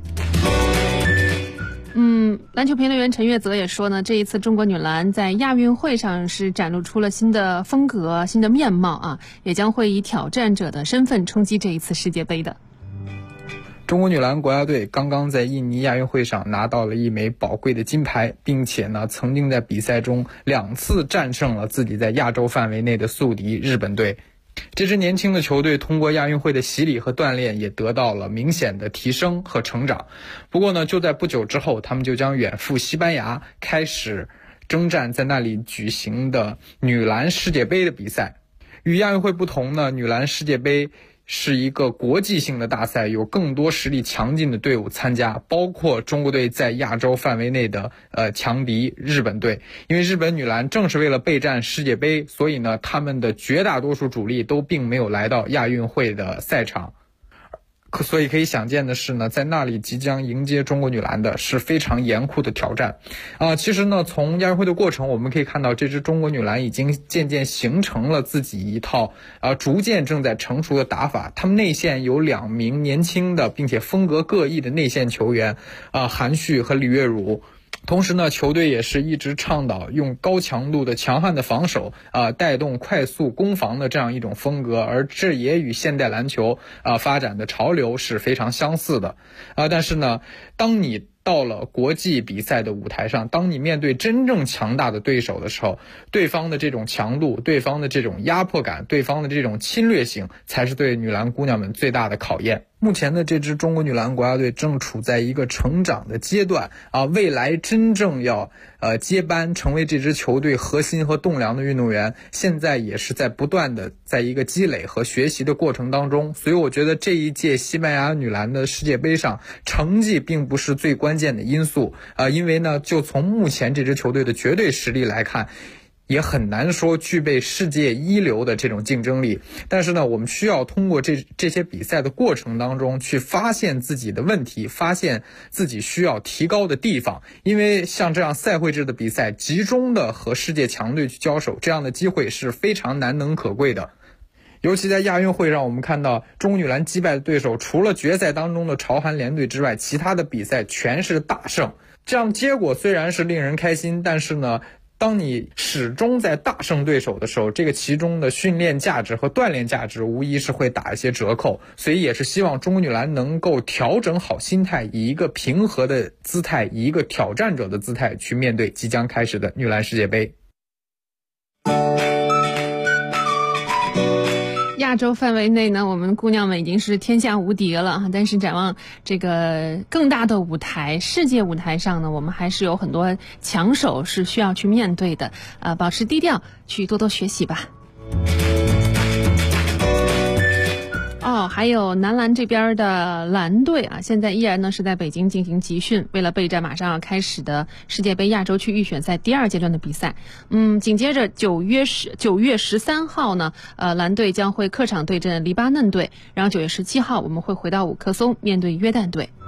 篮球评论员陈月泽也说呢，这一次中国女篮在亚运会上是展露出了新的风格、新的面貌啊，也将会以挑战者的身份冲击这一次世界杯的。 中国女篮国家队刚刚在印尼亚运会上拿到了1枚宝贵的金牌，并且呢，曾经在比赛中2次战胜了自己在亚洲范围内的宿敌日本队。这支年轻的球队通过亚运会的洗礼和锻炼，也得到了明显的提升和成长。不过呢，就在不久之后，他们就将远赴西班牙，开始征战在那里举行的女篮世界杯的比赛。与亚运会不同呢，女篮世界杯是一个国际性的大赛，有更多实力强劲的队伍参加，包括中国队在亚洲范围内的强敌日本队。因为日本女篮正是为了备战世界杯，所以呢，他们的绝大多数主力都并没有来到亚运会的赛场。所以可以想见的是呢，在那里即将迎接中国女篮的是非常严酷的挑战。其实呢，从亚运会的过程我们可以看到，这支中国女篮已经渐渐形成了自己一套逐渐正在成熟的打法。他们内线有2名年轻的并且风格各异的内线球员，韩旭和李月茹。同时呢，球队也是一直倡导用高强度的强悍的防守带动快速攻防的这样一种风格，而这也与现代篮球发展的潮流是非常相似的。但是呢，当你到了国际比赛的舞台上，当你面对真正强大的对手的时候，对方的这种强度，对方的这种压迫感，对方的这种侵略性，才是对女篮姑娘们最大的考验。目前的这支中国女篮国家队正处在一个成长的阶段未来真正要接班成为这支球队核心和栋梁的运动员，现在也是在不断的在一个积累和学习的过程当中。所以我觉得这一届西班牙女篮的世界杯上，成绩并不是最关键的因素因为呢，就从目前这支球队的绝对实力来看，也很难说具备世界一流的这种竞争力。但是呢，我们需要通过这些比赛的过程当中去发现自己的问题，发现自己需要提高的地方。因为像这样赛会制的比赛，集中的和世界强队去交手，这样的机会是非常难能可贵的。尤其在亚运会上，我们看到中国女篮击败的对手，除了决赛当中的朝韩联队之外，其他的比赛全是大胜。这样结果虽然是令人开心，但是呢，当你始终在大胜对手的时候，这个其中的训练价值和锻炼价值无疑是会打一些折扣。所以也是希望中国女篮能够调整好心态，以一个平和的姿态，以一个挑战者的姿态去面对即将开始的女篮世界杯。 亚洲范围内呢，我们姑娘们已经是天下无敌了。但是展望这个更大的舞台，世界舞台上呢，我们还是有很多强手是需要去面对的。保持低调，去多多学习吧。还有男篮这边的篮队啊，现在依然呢是在北京进行集训，为了备战马上要开始的世界杯亚洲区预选赛第2阶段的比赛。紧接着9月13号呢，篮队将会客场对阵黎巴嫩队，然后9月17号我们会回到五棵松面对约旦队。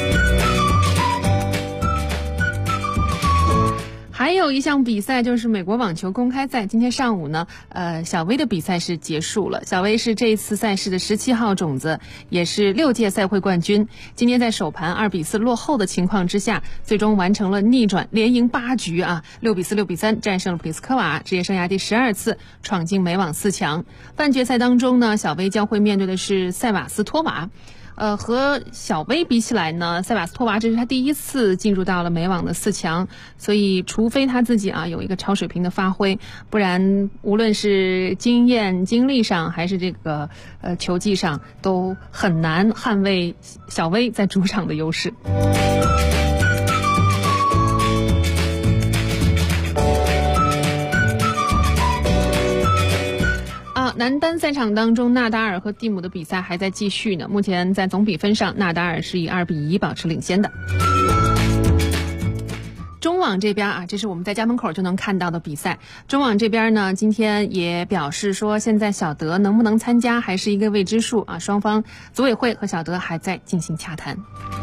还有一项比赛就是美国网球公开赛，今天上午呢，小威的比赛是结束了。小威是这一次赛事的17号种子，也是6届赛会冠军。今天在首盘2比4落后的情况之下，最终完成了逆转，连赢8局啊，6比4、6比3战胜了普利斯科娃，职业生涯第12次闯进美网4强。半决赛当中呢，小威将会面对的是塞瓦斯托娃。和小威比起来呢，塞瓦斯托娃这是他第1次进入到了美网的4强，所以除非他自己有一个超水平的发挥，不然无论是经验经历上还是这个球技上，都很难捍卫小威在主场的优势。男单赛场当中，纳达尔和蒂姆的比赛还在继续呢。目前在总比分上，纳达尔是以2比1保持领先的。中网这边这是我们在家门口就能看到的比赛。中网这边呢，今天也表示说，现在小德能不能参加还是一个未知数啊。双方组委会和小德还在进行洽谈。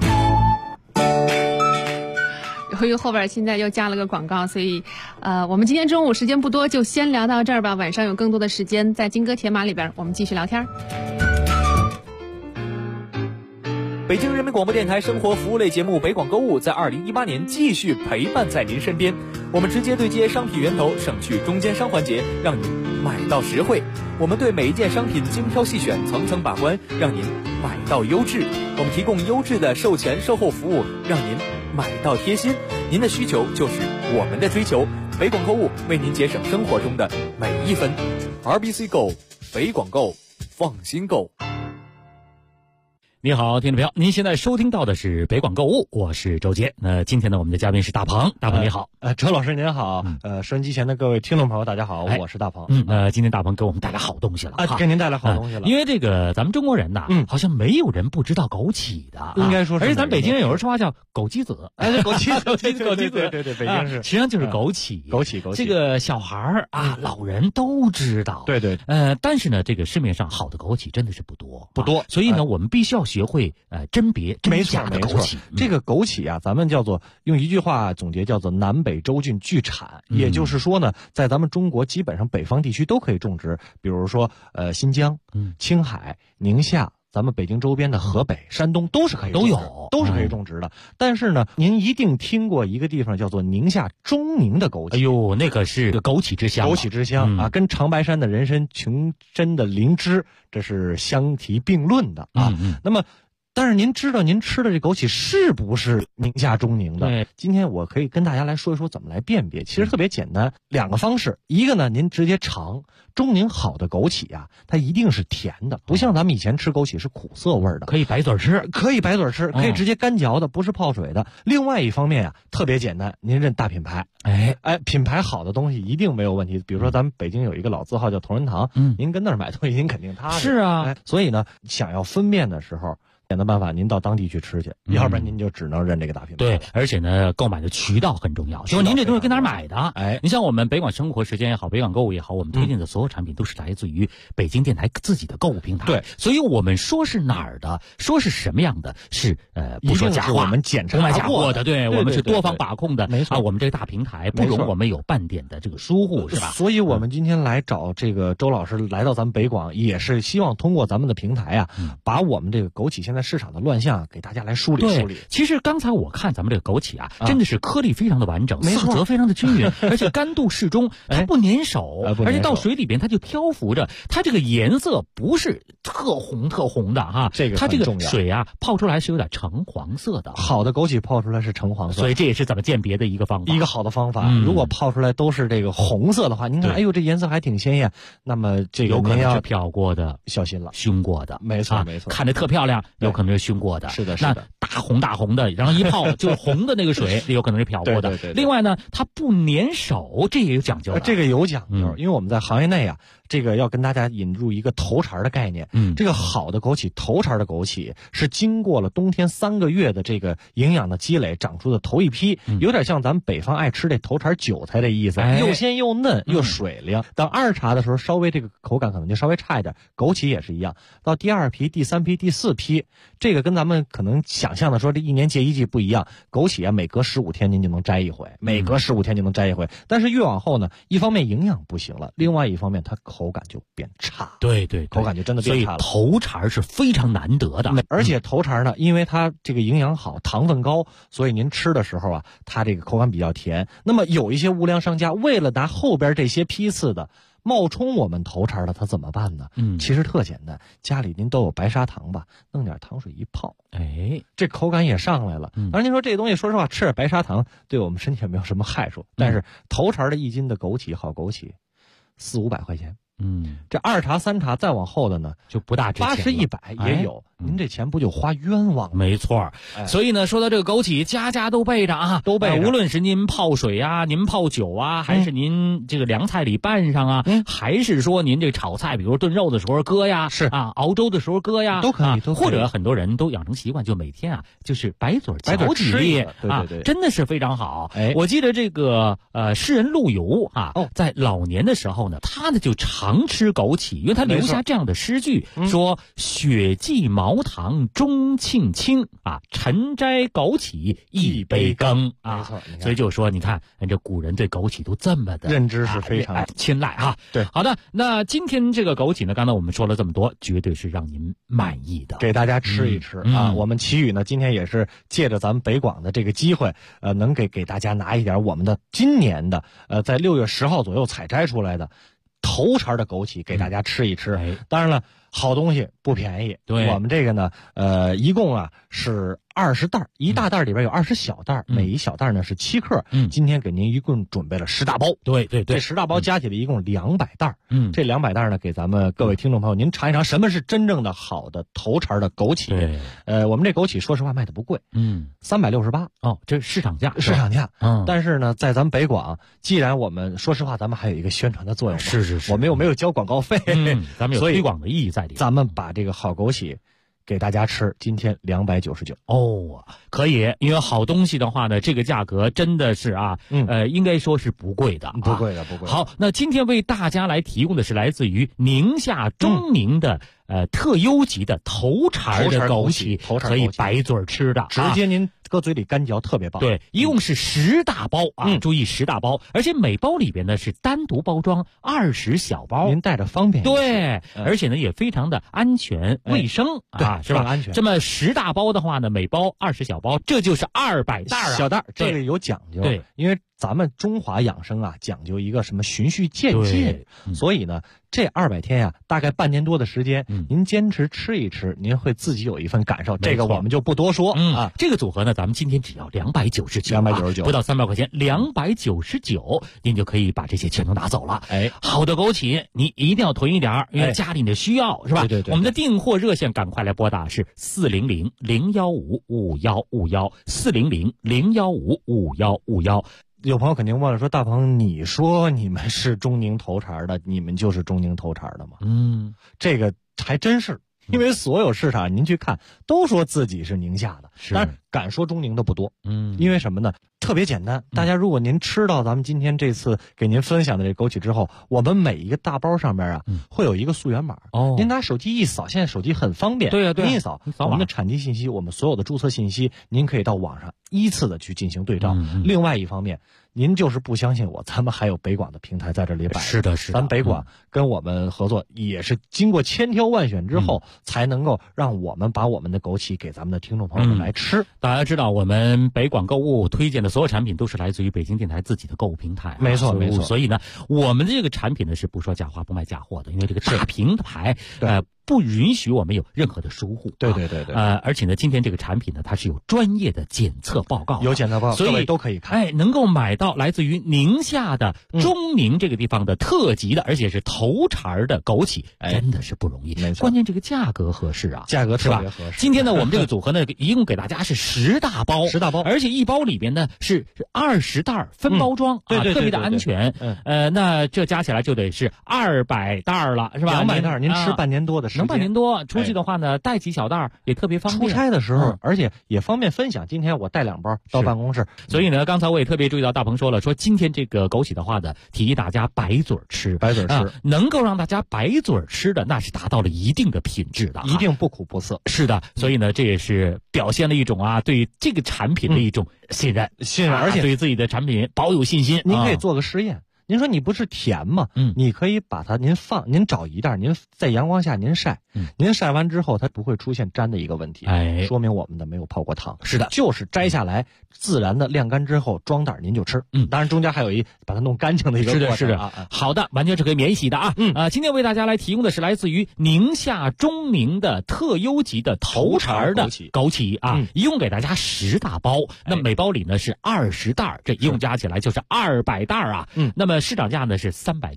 由于后边现在又加了个广告，所以我们今天中午时间不多，就先聊到这儿吧。晚上有更多的时间在金戈铁马里边，我们继续聊天。 北京人民广播电台生活服务类节目北广购物在2018年继续陪伴在您身边。我们直接对接商品源头，省去中间商环节，让您买到实惠。我们对每一件商品精挑细选，层层把关，让您买到优质。我们提供优质的售前售后服务，让您买到贴心。您的需求就是我们的追求。北广购物为您节省生活中的每一分。RBC Go， 北广购，放心购。 你好，听众朋友，您现在收听到的是北广购物，我是周杰。那今天呢，我们的嘉宾是大鹏，大鹏你好。 周老师您好，收音机前的各位听众朋友大家好，我是大鹏。 今天大鹏给我们带来好东西了给您带来好东西了。 因为这个咱们中国人呐，好像没有人不知道枸杞的， 应该说是。 而且咱北京人有人说话叫枸杞子， 枸杞子，对，北京是， 实际上就是枸杞。这个小孩老人都知道。 对。 但是呢，这个市面上好的枸杞真的是不多，所以呢，我们必须要学会甄别真假的枸杞。 这个枸杞啊，咱们叫做用一句话总结，叫做南北洲郡俱产。也就是说呢，在咱们中国基本上北方地区都可以种植，比如说新疆、青海、宁夏。咱们北京周边的河北、山东都是可以种植的。但是呢，您一定听过一个地方叫做宁夏中宁的枸杞。 哎呦，那个是枸杞之乡， 啊，跟长白山的人参、琼珍的灵芝，这是相提并论的啊。那么，但是您知道您吃的这枸杞是不是宁夏中宁的？ 对， 今天我可以跟大家来说一说怎么来辨别。其实特别简单，2个方式。一个呢，您直接尝中宁好的枸杞啊，它一定是甜的，不像咱们以前吃枸杞是苦涩味的。 可以白嘴吃， 可以直接干嚼的，不是泡水的。另外一方面啊，特别简单，您认大品牌。品牌好的东西一定没有问题。比如说咱们北京有一个老字号叫同仁堂，您跟那儿买东西您肯定踏实。 是啊， 所以呢，想要分辨的时候，简单办法，您到当地去吃去，要不然您就只能认这个大品牌。 对，而且呢，购买的渠道很重要，就是您这东西跟哪儿买的。你像我们北广生活时间也好，北广购物也好，我们推荐的所有产品都是来自于北京电台自己的购物平台。 对， 所以我们说是哪儿的，说是什么样的，是不说假话， 我们检查过的，对，我们是多方把控的。 没错， 我们这个大平台不容我们有半点的这个疏忽，是吧？ 所以我们今天来找这个周老师来到咱们北广，也是希望通过咱们的平台啊，把我们这个枸杞现在市场的乱象给大家来梳理梳理。 其实刚才我看咱们这个枸杞啊，真的是颗粒非常的完整， 没错， 色泽非常的均匀，而且干度适中，它不粘手，而且到水里边它就漂浮着，它这个颜色不是特红的哈，它这个水啊泡出来是有点橙黄色的。 好的枸杞泡出来是橙黄色， 所以这也是怎么鉴别的一个方法， 一个好的方法。如果泡出来都是这个红色的话，您看，哎呦，这颜色还挺鲜艳，那么这个有可能是漂过的， 小心了， 熏过的， 没错没错， 看着特漂亮，有可能是熏过的， 是的， 那大红的，然后一泡就是红的那个水，有可能是漂过的。另外呢，它不粘手，这也有讲究的。 这个有讲究，因为我们在行业内啊，这个要跟大家引入一个头茬的概念。这个好的枸杞，头茬的枸杞是经过了冬天3个月的这个营养的积累长出的头一批，有点像咱们北方爱吃这头茬韭菜的意思，又鲜又嫩又水灵。到2茬的时候，稍微这个口感可能就稍微差一点。枸杞也是一样，到第2批、第3批、第4批，这个跟咱们可能想象的说这1年结一季不一样。枸杞啊，每隔15天您就能摘一回，但是越往后呢，一方面营养不行了，另外一方面它口感就变差。 对， 口感就真的变差了。 所以头茬是非常难得的， 而且头茬呢，因为它这个营养好，糖分高，所以您吃的时候啊，它这个口感比较甜。那么有一些无良商家为了拿后边这些批次的冒充我们头茬的，他怎么办呢？其实特简单，家里您都有白砂糖吧，弄点糖水一泡，这口感也上来了。当然您说这东西，说实话，吃点白砂糖对我们身体也没有什么害处，但是头茬的1斤的枸杞，好枸杞，400-500块钱。这2茬3茬再往后的呢， 就不大值钱了 ，80-100也有，您这钱不就花冤枉了？ 没错。所以呢，说到这个枸杞，家家都备着啊，都备着。无论是您泡水啊，您泡酒啊，还是您这个凉菜里拌上啊，还是说您这炒菜，比如炖肉的时候搁呀， 是啊，熬粥的时候搁呀， 都可以。 或者很多人都养成习惯，就每天啊，就是白嘴嚼几粒啊，真的是非常好。我记得这个诗人陆游啊，在老年的时候呢，他呢就常吃枸杞。因为他留下这样的诗句，说雪霁毛堂钟磬清啊，晨摘枸杞一杯羹啊。所以就说你看这古人对枸杞都这么的认知是非常青睐啊。 对， 好的，那今天这个枸杞呢，刚才我们说了这么多，绝对是让您满意的， 给大家吃一吃啊。我们奇宇呢，今天也是借着咱们北广的这个机会，能给大家拿一点我们的今年的在6月10号左右采摘出来的头茬的枸杞给大家吃一吃。当然了，好东西不便宜。 对， 我们这个呢，一共啊是20袋，一大袋里边有20小袋，每一小袋呢是7克。今天给您一共准备了10大包。 对， 这10大包加起来一共200袋。这200袋呢，给咱们各位听众朋友，您尝一尝什么是真正的好的头茬的枸杞。 对， 我们这枸杞说实话卖的不贵，368 这是市场价。 但是呢，在咱们北广，既然我们说实话，咱们还有一个宣传的作用， 是， 我们又没有交广告费， 咱们有推广的意义在里。 咱们把这个好枸杞给大家吃，今天299 可以，因为好东西的话呢，这个价格真的是啊，应该说是不贵的， 不贵的。 好，那今天为大家来提供的是来自于宁夏钟宁的特优级的头茬的枸杞，可以白嘴吃的， 直接您搁嘴里干嚼，特别棒。 对，一共是10大包啊，注意10大包，而且每包里边呢是单独包装20小包， 您带着方便一些。 对，而且呢也非常的安全卫生啊，是吧？ 安全。 这么10大包的话呢，每包20小包，这就是200袋啊， 小袋，这个有讲究。 对， 因为咱们中华养生啊，讲究一个什么循序渐进，所以呢，这200天呀，大概半年多的时间，您坚持吃一吃，您会自己有一份感受。这个我们就不多说啊。 这个组合呢，咱们今天只要299，不到300块钱，299，您就可以把这些全都拿走了。好的枸杞，你一定要囤一点，因为家里的需要是吧？ 对。 我们的订货热线赶快来拨打是400-015-5151，400-015-5151。 有朋友肯定问了，说大鹏，你说你们是钟宁头茬的，你们就是钟宁头茬的吗？这个还真是，因为所有市场您去看都说自己是宁夏的，但是敢说中宁的不多。因为什么呢？特别简单，大家如果您吃到咱们今天这次给您分享的这枸杞之后，我们每一个大包上面啊，会有一个溯源码。您拿手机一扫，现在手机很方便。 对呀， 您一扫我们的产地信息，我们所有的注册信息，您可以到网上依次的去进行对照。另外一方面，您就是不相信我，咱们还有北广的平台在这里摆。 是的，是的。 咱北广跟我们合作，也是经过千挑万选之后，才能够让我们把我们的枸杞给咱们的听众朋友们来吃。 大家知道，我们北广购物推荐的所有产品都是来自于北京电台自己的购物平台。 没错，没错。 所以呢，我们这个产品呢是不说假话不卖假货的，因为这个大平台不允许我们有任何的疏忽。 对。 而且呢，今天这个产品呢，它是有专业的检测报告， 有检测报告， 所以各位都可以看。 能够买到来自于宁夏的中宁这个地方的特级的，而且是头茬的枸杞，真的是不容易。 没错， 关键这个价格合适啊， 价格特别合适。 今天呢，我们这个组合呢，一共给大家是10大包，10 大包， 而且一包里边呢是20袋分包装， 对， 特别的安全。那这加起来就得是200袋了，是吧 ？200袋，您吃半年多的时间， 能半年多。出去的话呢，带几小袋也特别方便。 出差的时候，而且也方便分享。今天我带2包到办公室， 所以呢，刚才我也特别注意到大鹏说了，说今天这个枸杞的话呢，提议大家白嘴吃，能够让大家白嘴吃的，那是达到了一定的品质的， 一定不苦不涩。 是的，所以呢，这也是表现了一种对这个产品的一种信任， 而且对自己的产品保有信心。 您可以做个实验。您说你不是甜吗？你可以把它您找一袋，您在阳光下您晒，您晒完之后它不会出现粘的一个问题，说明我们的没有泡过汤。 是的， 就是摘下来自然的晾干之后装袋您就吃。当然中间还有把它弄干净的一个过程。 是的。好的，完全是可以免洗的啊。今天为大家来提供的是来自于宁夏中宁的特优级的头茬的枸杞啊，一共给大家10大包，那每包里呢是20袋，这一共加起来就是200袋啊。那么市场价呢是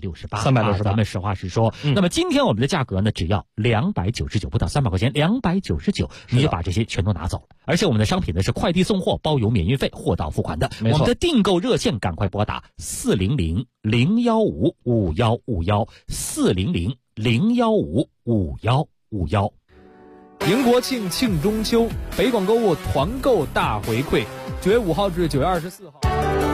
368，咱们实话实说。那么今天我们的价格呢只要299，不到300块钱，299，你就把这些全都拿走了。而且我们的商品呢是快递送货，包邮免运费，货到付款的。我们的订购热线赶快拨打400-015-5151，400-015-5151。 迎国庆，庆中秋，北广购物团购大回馈，9月5号至9月24号。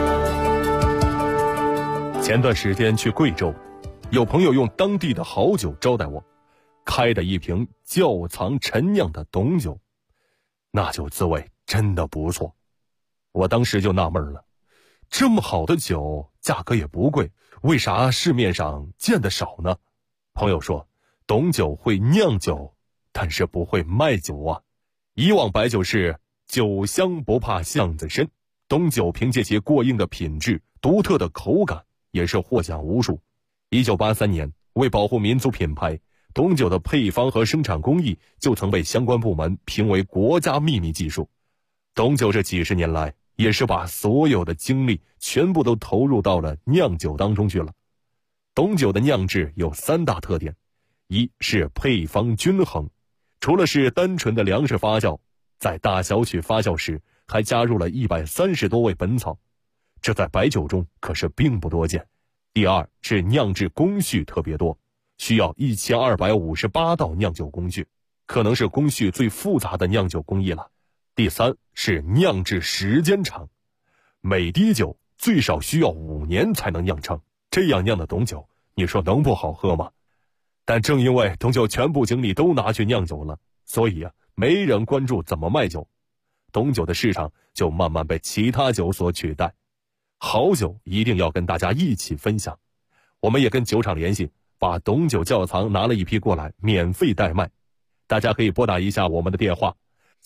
前段时间去贵州，有朋友用当地的好酒招待我，开的一瓶窖藏陈酿的董酒，那酒滋味真的不错。我当时就纳闷了，这么好的酒，价格也不贵，为啥市面上见得少呢？朋友说，董酒会酿酒，但是不会卖酒啊。以往白酒是酒香不怕巷子深，董酒凭借其过硬的品质、独特的口感，也是获奖无数。1983年，为保护民族品牌，董酒的配方和生产工艺就曾被相关部门评为国家秘密技术。董酒这几十年来，也是把所有的精力全部都投入到了酿酒当中去了。董酒的酿制有3大特点，一是配方均衡，除了是单纯的粮食发酵，在大小曲发酵时还加入了130多味本草，这在白酒中可是并不多见。第二是酿制工序特别多，需要1258道酿酒工序，可能是工序最复杂的酿酒工艺了。第三是酿制时间长，每滴酒最少需要5年才能酿成，这样酿的董酒，你说能不好喝吗？但正因为董酒全部精力都拿去酿酒了，所以没人关注怎么卖酒，董酒的市场就慢慢被其他酒所取代。好酒一定要跟大家一起分享，我们也跟酒厂联系，把董酒窖藏拿了一批过来，免费代卖。大家可以拨打一下我们的电话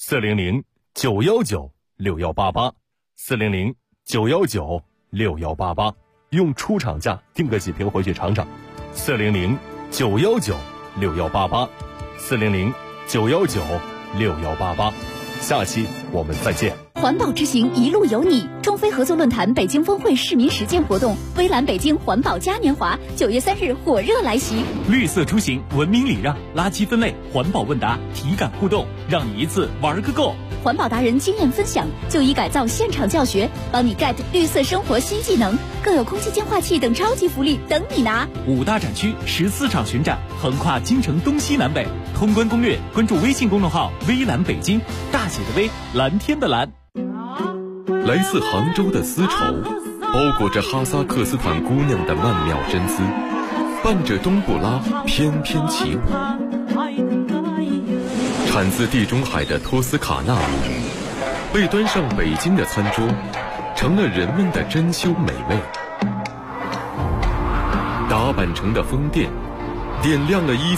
400-919-6188 400-919-6188，用出厂价订个几瓶回去尝尝。400-919-6188 400-919-6188，下期我们再见。 环保之行一路有你，中非合作论坛北京峰会市民实践活动，微蓝北京环保嘉年华9月3日火热来袭。 绿色出行，文明礼让，垃圾分类，环保问答，体感互动，让你一次玩个够。 环保达人经验分享，就医改造现场教学，帮你 get 绿色生活新技能，更有空气净化器等超级福利等你拿。 5大展区14场巡展，横跨京城东西南北。通关攻略，关注微信公众号微蓝北京，大写的微，蓝天的蓝。 来自杭州的丝绸，包裹着哈萨克斯坦姑娘的曼妙身姿，伴着冬不拉翩翩起舞。产自地中海的托斯卡纳舞，被端上北京的餐桌，成了人们的珍馐美味。打扮成的风电，点亮了